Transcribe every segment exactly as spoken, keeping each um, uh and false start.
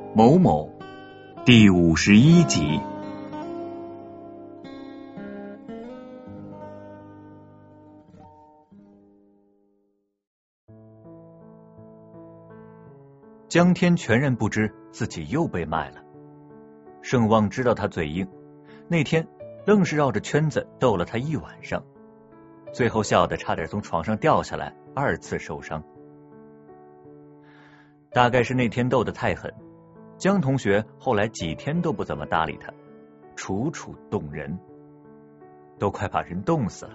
某某第五十一集。江天全然不知自己又被卖了。盛旺知道他嘴硬，那天愣是绕着圈子逗了他一晚上，最后笑得差点从床上掉下来，二次受伤。大概是那天斗得太狠，江同学后来几天都不怎么搭理他，楚楚动人，都快把人冻死了。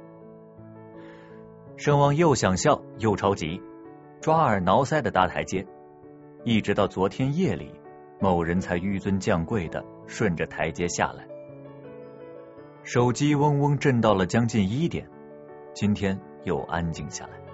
盛旺又想笑又着急，抓耳挠腮的搭台阶，一直到昨天夜里，某人才纡尊降贵的顺着台阶下来。手机嗡嗡震到了将近一点，今天又安静下来。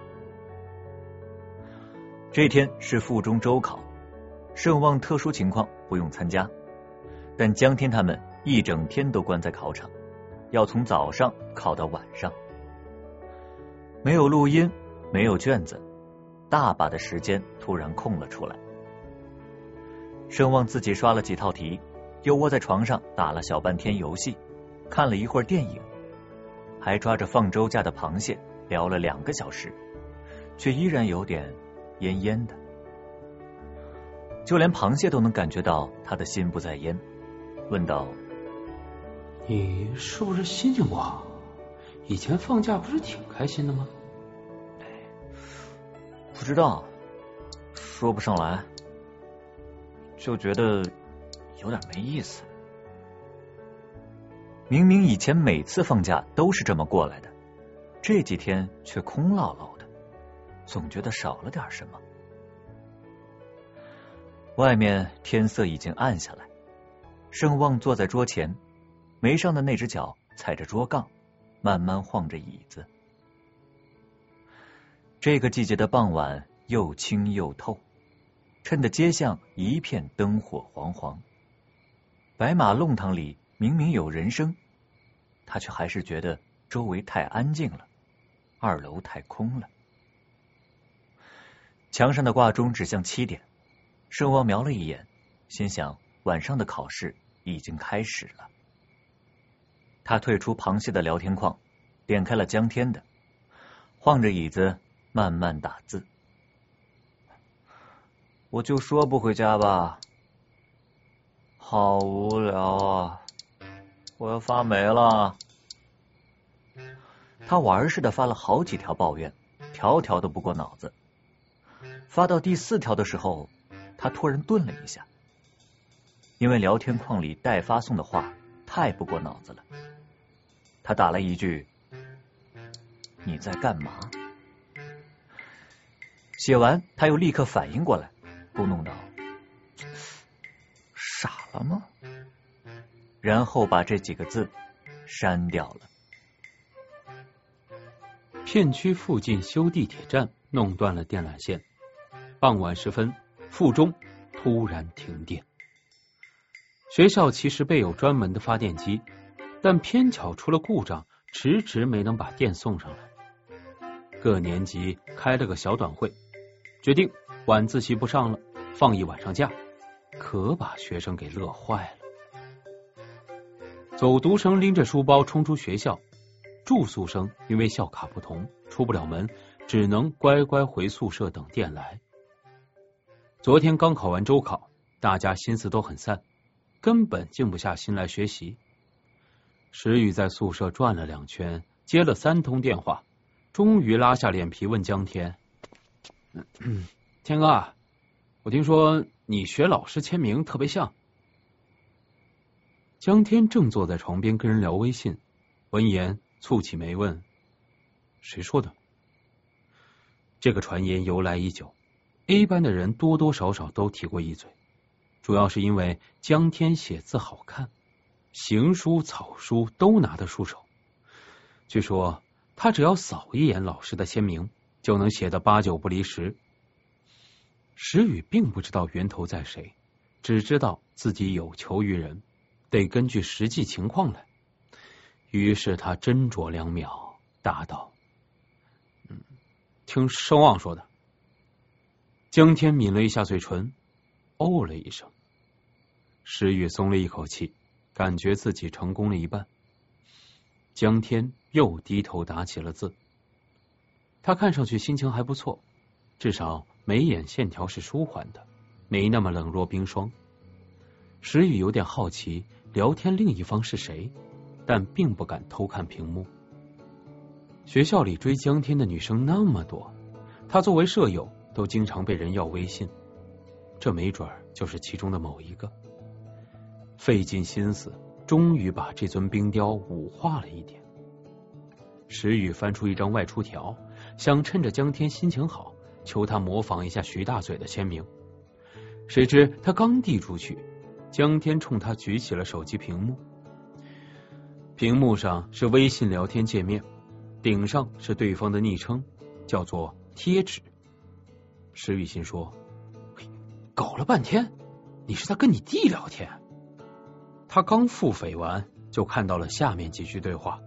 这天是附中周考，盛旺特殊情况不用参加，但江天他们一整天都关在考场，要从早上考到晚上。没有录音，没有卷子，大把的时间突然空了出来。盛旺自己刷了几套题，又窝在床上打了小半天游戏，看了一会儿电影，还抓着放周假的螃蟹聊了两个小时，却依然有点奄奄的。就连螃蟹都能感觉到他的心不在焉，问道： 你是不是心情不好？以前放假不是挺开心的吗？ 不知道，说不上来，就觉得有点没意思。明明以前每次放假都是这么过来的，这几天却空落落的，总觉得少了点什么。外面天色已经暗下来，盛旺坐在桌前，眉上的那只脚踩着桌杠，慢慢晃着椅子。这个季节的傍晚又清又透，衬得街巷一片灯火黄黄。白马弄堂里明明有人声，他却还是觉得周围太安静了，二楼太空了。墙上的挂钟指向七点，盛旺瞄了一眼，心想晚上的考试已经开始了。他退出螃蟹的聊天框，点开了江天的，晃着椅子慢慢打字。我就说不回家吧，好无聊啊，我要发霉了。他玩似的发了好几条抱怨，条条都不过脑子。发到第四条的时候，他突然顿了一下，因为聊天框里待发送的话太不过脑子了。他打了一句：你在干嘛？写完他又立刻反应过来，咕哝道：傻了吗？然后把这几个字删掉了。 片区附近修地铁站弄断了电缆线，傍晚时分，附中突然停电。学校其实备有专门的发电机，但偏巧出了故障，迟迟没能把电送上来。各年级开了个小短会，决定晚自习不上了，放一晚上假，可把学生给乐坏了。走读生拎着书包冲出学校，住宿生因为校卡不同出不了门，只能乖乖回宿舍等电来。昨天刚考完周考，大家心思都很散，根本静不下心来学习。石宇在宿舍转了两圈，接了三通电话，终于拉下脸皮问江天：天哥，我听说你学老师签名特别像。江天正坐在床边跟人聊微信，闻言蹙起眉问：谁说的？这个传言由来已久， A 班的人多多少少都提过一嘴，主要是因为江天写字好看，行书草书都拿得出手。据说他只要扫一眼老师的签名，就能写得八九不离十。石宇并不知道源头在谁，只知道自己有求于人，得根据实际情况来。于是他斟酌两秒，答道：嗯，听盛旺说的。江天抿了一下嘴唇， 哦了一声。石宇松了一口气，感觉自己成功了一半。江天又低头打起了字，他看上去心情还不错，至少眉眼线条是舒缓的，没那么冷若冰霜。石宇有点好奇聊天另一方是谁，但并不敢偷看屏幕。学校里追江天的女生那么多，他作为舍友都经常被人要微信，这没准就是其中的某一个。费尽心思，终于把这尊冰雕武化了一点。石宇翻出一张外出条，想趁着江天心情好，求他模仿一下徐大嘴的签名。谁知他刚递出去，江天冲他举起了手机屏幕。屏幕上是微信聊天界面，顶上是对方的昵称，叫做贴纸。石宇心说，搞了半天你是在跟你弟聊天。他刚腹诽完，就看到了下面几句对话。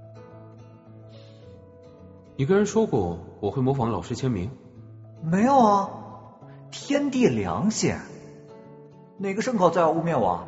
你跟人说过我会模仿老师签名？ 没有啊，天地良心，哪个牲口再要污蔑我？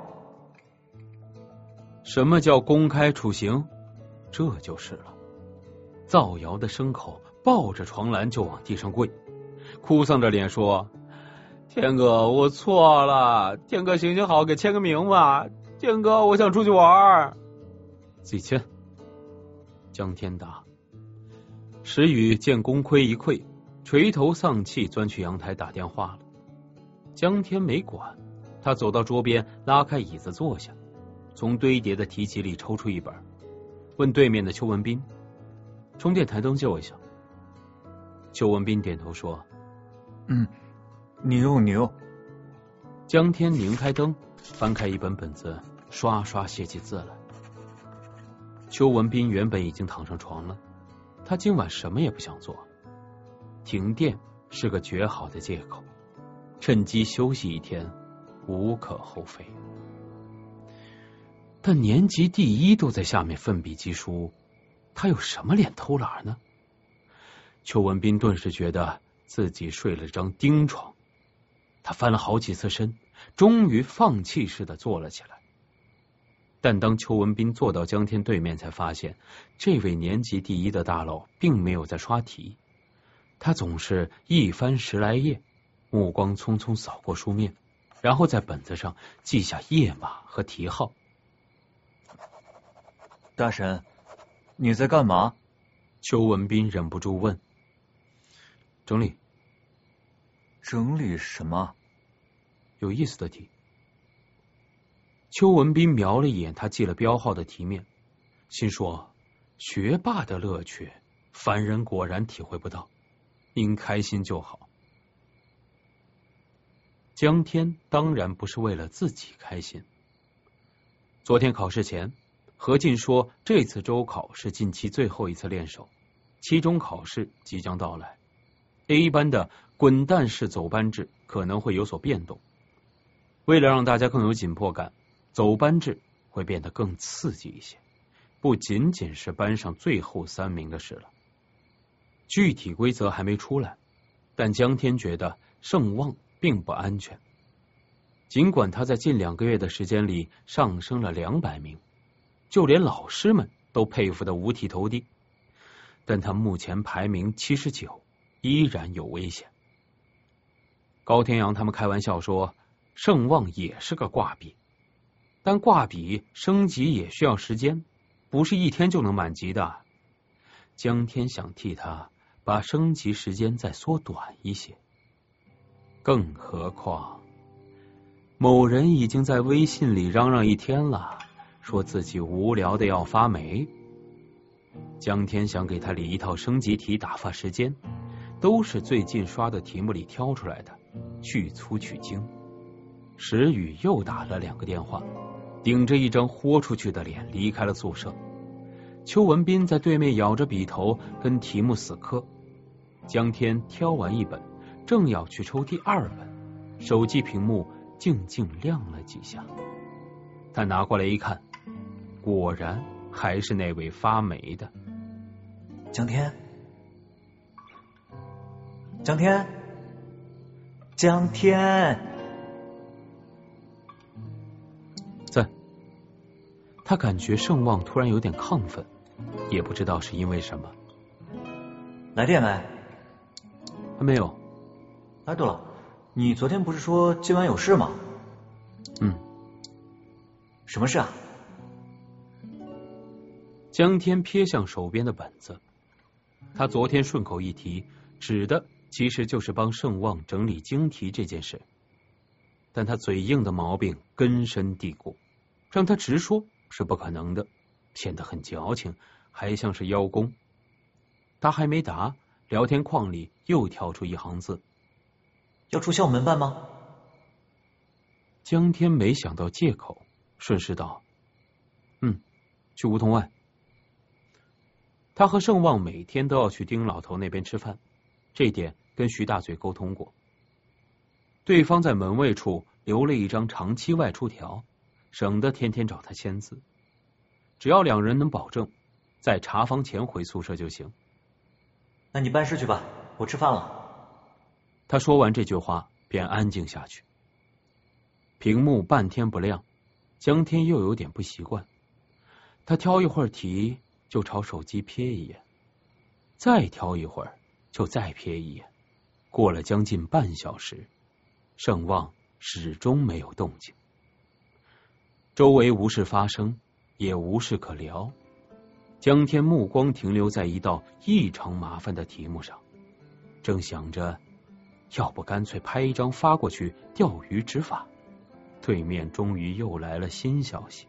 什么叫公开处刑？这就是了。造谣的牲口抱着床栏就往地上跪，哭丧着脸说，天哥我错了，天哥行行好，给签个名吧，天哥我想出去玩。自己签。江天答。石宇见功亏一篑，垂头丧气钻去阳台打电话了。江天没管，他走到桌边，拉开椅子坐下，从堆叠的提及里抽出一本，问对面的邱文斌，充电台灯救一下。邱文斌点头说， 嗯，你用你用。 江天拧开灯，翻开一本本子，刷刷写起字来。邱文斌原本已经躺上床了，他今晚什么也不想做，停电是个绝好的借口，趁机休息一天无可厚非。但年级第一都在下面奋笔疾书，他有什么脸偷懒呢？邱文斌顿时觉得自己睡了张钉床，他翻了好几次身，终于放弃似的坐了起来。但当邱文斌坐到江天对面，才发现这位年级第一的大佬并没有在刷题，他总是一翻十来页，目光匆匆扫过书面，然后在本子上记下页码和题号。 大神，你在干嘛？ 邱文斌忍不住问。整理。 整理什么？ 有意思的题。邱文斌瞄了一眼他记了标号的题面，心说，学霸的乐趣凡人果然体会不到，您开心就好。江天当然不是为了自己开心。昨天考试前，何进说这次周考是近期最后一次练手，期中考试即将到来， A 班的滚蛋式走班制可能会有所变动。为了让大家更有紧迫感，走班制会变得更刺激一些，不仅仅是班上最后三名的事了。具体规则还没出来，但江天觉得盛旺并不安全。尽管他在近两个月的时间里上升了两百名，就连老师们都佩服得五体投地，但他目前排名七十九，依然有危险。高天阳他们开玩笑说，盛旺也是个挂笔，但挂笔升级也需要时间，不是一天就能满级的。江天想替他把升级时间再缩短一些，更何况某人已经在微信里嚷嚷一天了，说自己无聊的要发霉。江天想给他理一套升级题打发时间，都是最近刷的题目里挑出来的，去粗取精。石宇又打了两个电话，顶着一张豁出去的脸离开了宿舍。邱文斌在对面咬着笔头跟题目死磕。江天挑完一本，正要去抽第二本，手机屏幕静静亮了几下。他拿过来一看，果然还是那位发霉的。 江天，江天，江天， 他感觉盛旺突然有点亢奋，也不知道是因为什么。 来电没？ 还没有。 哎，对了，你昨天不是说今晚有事吗？ 嗯。 什么事啊？ 江天瞥向手边的本子，他昨天顺口一提，指的其实就是帮盛旺整理经题这件事，但他嘴硬的毛病根深蒂固，让他直说是不可能的，显得很矫情，还像是邀功。他还没答，聊天框里又跳出一行字： 要出校门办吗？ 江天没想到借口，顺势道：嗯，去梧桐外。他和盛旺每天都要去丁老头那边吃饭，这点跟徐大嘴沟通过。对方在门卫处留了一张长期外出条，省得天天找他签字。只要两人能保证在查房前回宿舍就行。 那你办事去吧，我吃饭了。 他说完这句话便安静下去。屏幕半天不亮，江天又有点不习惯。他挑一会儿题就朝手机瞥一眼，再挑一会儿就再瞥一眼。过了将近半小时，盛旺始终没有动静。周围无事发生，也无事可聊。江天目光停留在一道异常麻烦的题目上，正想着要不干脆拍一张发过去钓鱼执法，对面终于又来了新消息。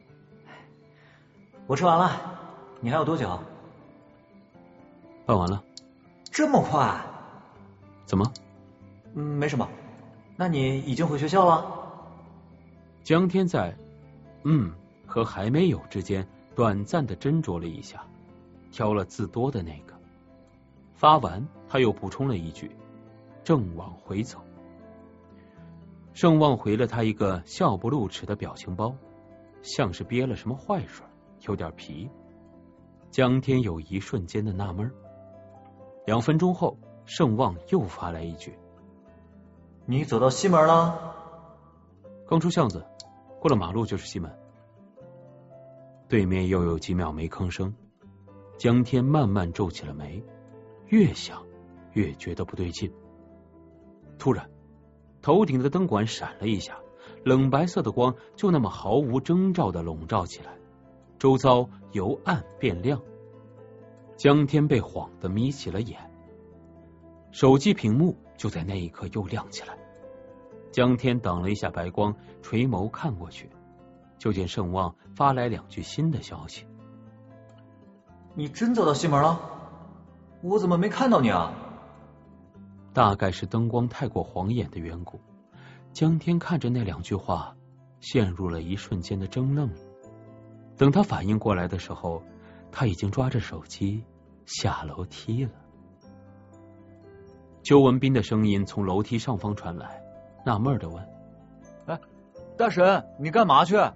我吃完了，你还有多久？ 办完了。 这么快？ 怎么？ 嗯，没什么。那你已经回学校了？ 江天在嗯和还没有之间短暂的斟酌了一下，挑了字多的那个。发完他又补充了一句：正往回走。盛旺回了他一个笑不露齿的表情包，像是憋了什么坏水，有点皮。江天有一瞬间的纳闷。两分钟后，盛旺又发来一句： 你走到西门了？ 刚出巷子，过了马路就是西门。对面又有几秒没吭声，江天慢慢皱起了眉，越想越觉得不对劲。突然头顶的灯管闪了一下，冷白色的光就那么毫无征兆的笼罩起来，周遭由暗变亮。江天被晃得眯起了眼，手机屏幕就在那一刻又亮起来。江天挡了一下白光，垂眸看过去，就见盛旺发来两句新的消息： 你真走到西门了？我怎么没看到你啊？ 大概是灯光太过晃眼的缘故，江天看着那两句话陷入了一瞬间的怔愣。等他反应过来的时候，他已经抓着手机下楼梯了。邱文斌的声音从楼梯上方传来，纳闷的问： 哎，大神，你干嘛去？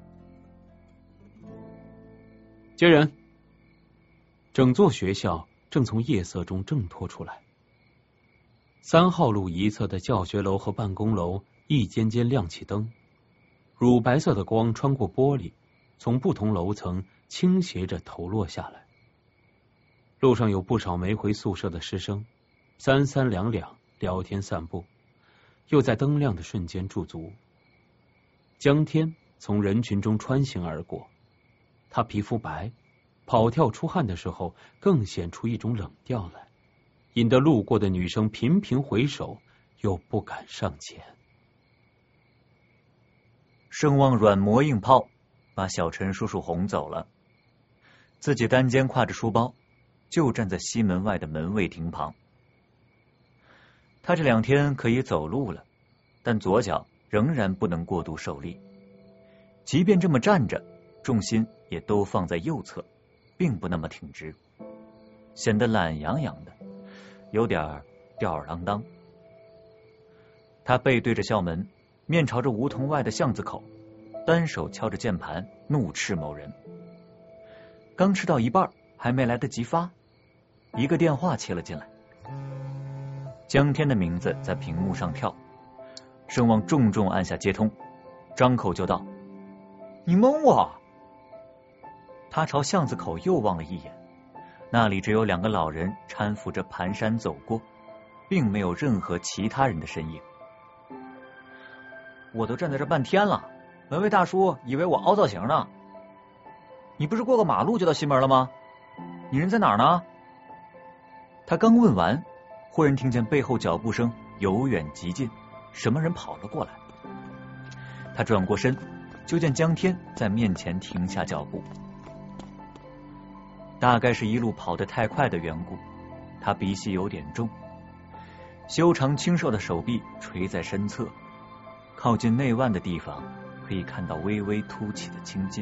接人。整座学校正从夜色中挣脱出来。三号路一侧的教学楼和办公楼一间间亮起灯，乳白色的光穿过玻璃，从不同楼层倾斜着投落下来。路上有不少没回宿舍的师生，三三两两聊天散步，又在灯亮的瞬间驻足。江天从人群中穿行而过，他皮肤白，跑跳出汗的时候更显出一种冷调来，引得路过的女生频频回首，又不敢上前。 盛旺软磨硬泡，把小陈叔叔哄走了，自己单肩挎着书包，就站在西门外的门卫亭旁。他这两天可以走路了，但左脚仍然不能过度受力，即便这么站着，重心也都放在右侧，并不那么挺直，显得懒洋洋的，有点吊儿郎当。他背对着校门，面朝着梧桐外的巷子口，单手敲着键盘，怒斥某人。刚吃到一半，还没来得及发，一个电话切了进来。江天的名字在屏幕上跳，盛旺重重按下接通，张口就道：你蒙我！ 他朝巷子口又望了一眼，那里只有两个老人搀扶着蹒跚走过，并没有任何其他人的身影。我都站在这半天了，门卫大叔以为我凹造型呢。你不是过个马路就到西门了吗？你人在哪儿呢？他刚问完，忽然听见背后脚步声由远及近，什么人跑了过来。他转过身，就见江天在面前停下脚步。大概是一路跑得太快的缘故，他鼻息有点重，修长清瘦的手臂垂在身侧，靠近内腕的地方可以看到微微凸起的青筋。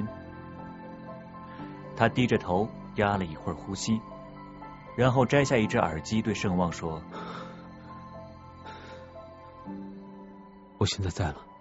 他低着头压了一会儿呼吸，然后摘下一只耳机对盛望说： 我现在在了。